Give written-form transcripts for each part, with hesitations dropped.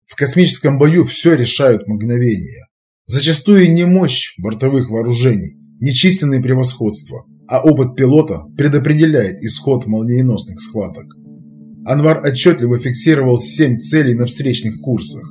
В космическом бою все решают мгновения. Зачастую не мощь бортовых вооружений, не численное превосходство, а опыт пилота предопределяет исход молниеносных схваток. Анвар отчетливо фиксировал 7 целей на встречных курсах.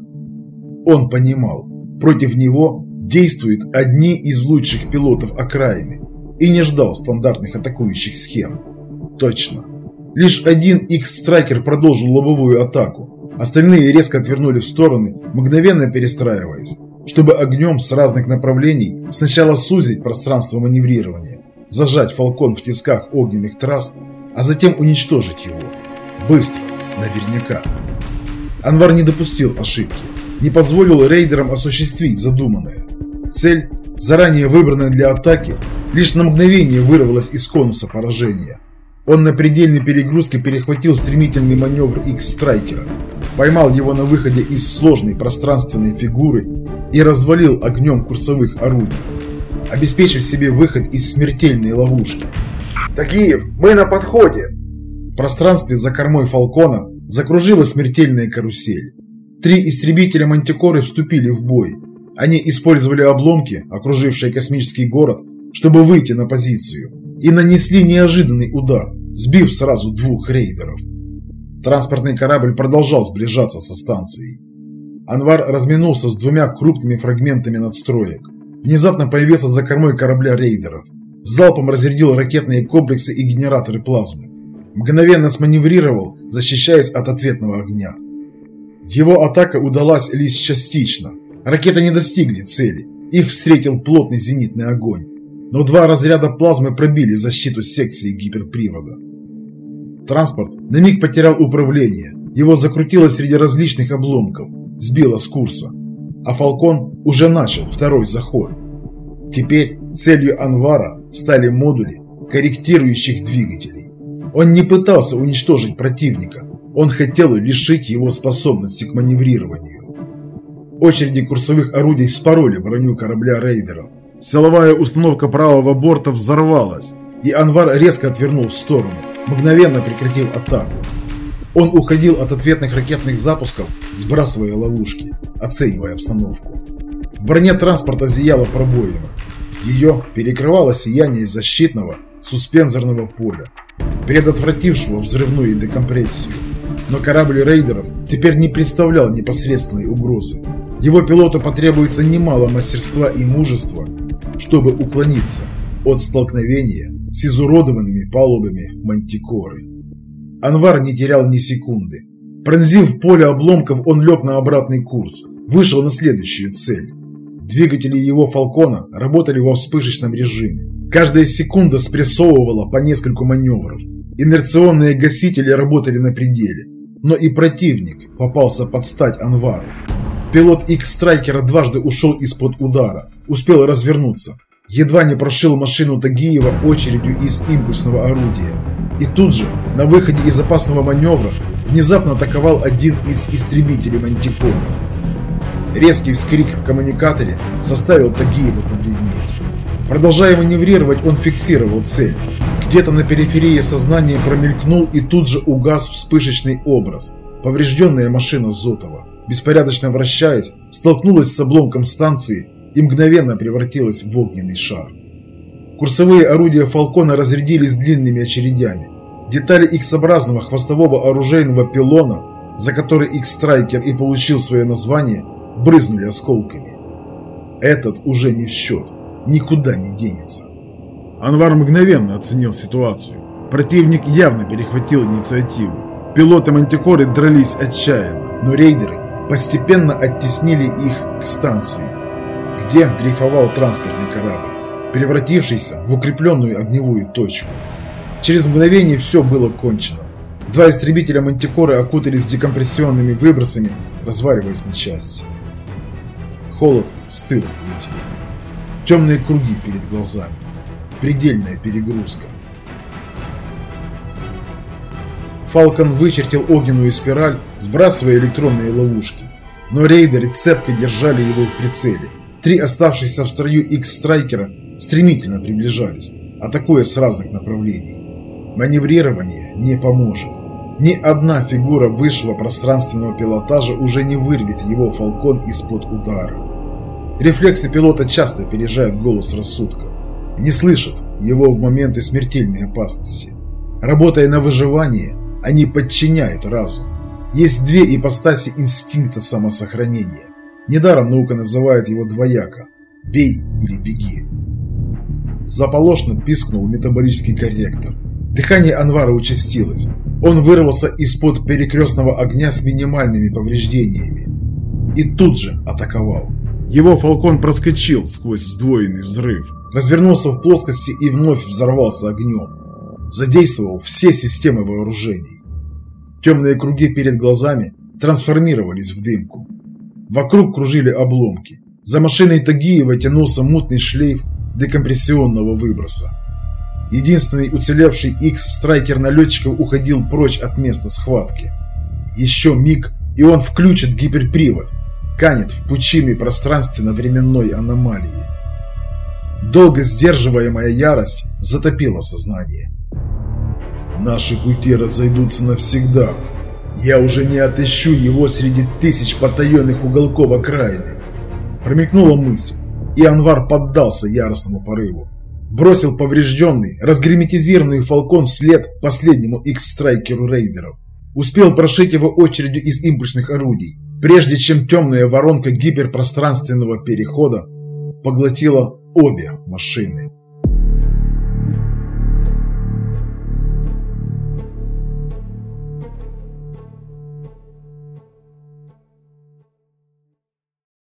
Он понимал, против него действуют одни из лучших пилотов окраины и не ждал стандартных атакующих схем. Точно. Лишь один X-Striker продолжил лобовую атаку, остальные резко отвернули в стороны, мгновенно перестраиваясь, чтобы огнем с разных направлений сначала сузить пространство маневрирования, зажать Фалкон в тисках огненных трасс, а затем уничтожить его. Быстро, наверняка. Анвар не допустил ошибки, не позволил рейдерам осуществить задуманное. Цель, заранее выбранная для атаки, лишь на мгновение вырвалась из конуса поражения. Он на предельной перегрузке перехватил стремительный маневр X-Страйкера, поймал его на выходе из сложной пространственной фигуры и развалил огнем курсовых орудий, обеспечив себе выход из смертельной ловушки. «Тагиев, мы на подходе!» В пространстве за кормой Фалкона закружилась смертельная карусель. 3 истребителя Мантикоры вступили в бой. Они использовали обломки, окружившие космический город, чтобы выйти на позицию, и нанесли неожиданный удар, сбив сразу 2 рейдеров. Транспортный корабль продолжал сближаться со станцией. Анвар разминулся с 2 крупными фрагментами надстроек. Внезапно появился за кормой корабля рейдеров. Залпом разрядил ракетные комплексы и генераторы плазмы. Мгновенно сманеврировал, защищаясь от ответного огня. Его атака удалась лишь частично. Ракеты не достигли цели. Их встретил плотный зенитный огонь. Но 2 разряда плазмы пробили защиту секции гиперпривода. Транспорт на миг потерял управление. Его закрутило среди различных обломков, сбило с курса. А Фалкон уже начал второй заход. Теперь целью Анвара стали модули корректирующих двигателей. Он не пытался уничтожить противника. Он хотел лишить его способности к маневрированию. Очереди курсовых орудий вспороли броню корабля рейдеров. Силовая установка правого борта взорвалась, и Анвар резко отвернул в сторону, мгновенно прекратив атаку. Он уходил от ответных ракетных запусков, сбрасывая ловушки, оценивая обстановку. В броне транспорта зияла пробоина. Ее перекрывало сияние защитного суспензорного поля, предотвратившего взрывную декомпрессию. Но корабль рейдеров теперь не представлял непосредственной угрозы. Его пилоту потребуется немало мастерства и мужества, чтобы уклониться от столкновения с изуродованными палубами Мантикоры. Анвар не терял ни секунды. Пронзив поле обломков, он лег на обратный курс, вышел на следующую цель. Двигатели его Фалкона работали во вспышечном режиме. Каждая секунда спрессовывала по нескольку маневров. Инерционные гасители работали на пределе. Но и противник попался под стать Анвару. Пилот X-Страйкера дважды ушел из-под удара, успел развернуться, едва не прошил машину Тагиева очередью из импульсного орудия. И тут же, на выходе из опасного маневра, внезапно атаковал один из истребителей Мантикоры. Резкий вскрик в коммуникаторе заставил Тагиева побледнеть. Продолжая маневрировать, он фиксировал цель. Где-то на периферии сознания промелькнул и тут же угас вспышечный образ. Поврежденная машина Зотова, беспорядочно вращаясь, столкнулась с обломком станции и мгновенно превратилась в огненный шар. Курсовые орудия Фалкона разрядились длинными очередями. Детали X-образного хвостового оружейного пилона, за который X-Страйкер и получил свое название, брызнули осколками. Этот уже не в счет, никуда не денется. Анвар мгновенно оценил ситуацию. Противник явно перехватил инициативу. Пилоты Мантикоры дрались отчаянно, но рейдеры постепенно оттеснили их к станции, где дрейфовал транспортный корабль, превратившийся в укрепленную огневую точку. Через мгновение все было кончено. 2 истребителя Мантикоры окутались декомпрессионными выбросами, разваливаясь на части. Холод стыл в груди. Темные круги перед глазами. Предельная перегрузка. Фалкон вычертил огненную спираль, сбрасывая электронные ловушки. Но рейдеры цепко держали его в прицеле. 3 оставшихся в строю X-Страйкера стремительно приближались, атакуя с разных направлений. Маневрирование не поможет. Ни одна фигура высшего пространственного пилотажа уже не вырвет его «Фалкон» из-под удара. Рефлексы пилота часто опережают голос рассудка. Не слышат его в моменты смертельной опасности. Работая на выживание, они подчиняют разум. Есть две ипостаси инстинкта самосохранения. Недаром наука называет его двояко – бей или беги. Заполошно пискнул метаболический корректор. Дыхание Анвара участилось. Он вырвался из-под перекрестного огня с минимальными повреждениями. И тут же атаковал. Его «Фалкон» проскочил сквозь сдвоенный взрыв, развернулся в плоскости и вновь взорвался огнем. Задействовал все системы вооружений. Темные круги перед глазами трансформировались в дымку. Вокруг кружили обломки. За машиной Тагиева тянулся мутный шлейф декомпрессионного выброса. Единственный уцелевший X-страйкер налетчиков уходил прочь от места схватки. Еще миг, и он включит гиперпривод, канет в пучины пространственно-временной аномалии. Долго сдерживаемая ярость затопила сознание. Наши пути разойдутся навсегда. Я уже не отыщу его среди тысяч потаенных уголков окраины. Промелькнула мысль, и Анвар поддался яростному порыву. Бросил поврежденный, разгерметизированный «Фалкон» вслед последнему X-страйкеру рейдеров. Успел прошить его очередью из импульсных орудий, прежде чем темная воронка гиперпространственного перехода поглотила обе машины.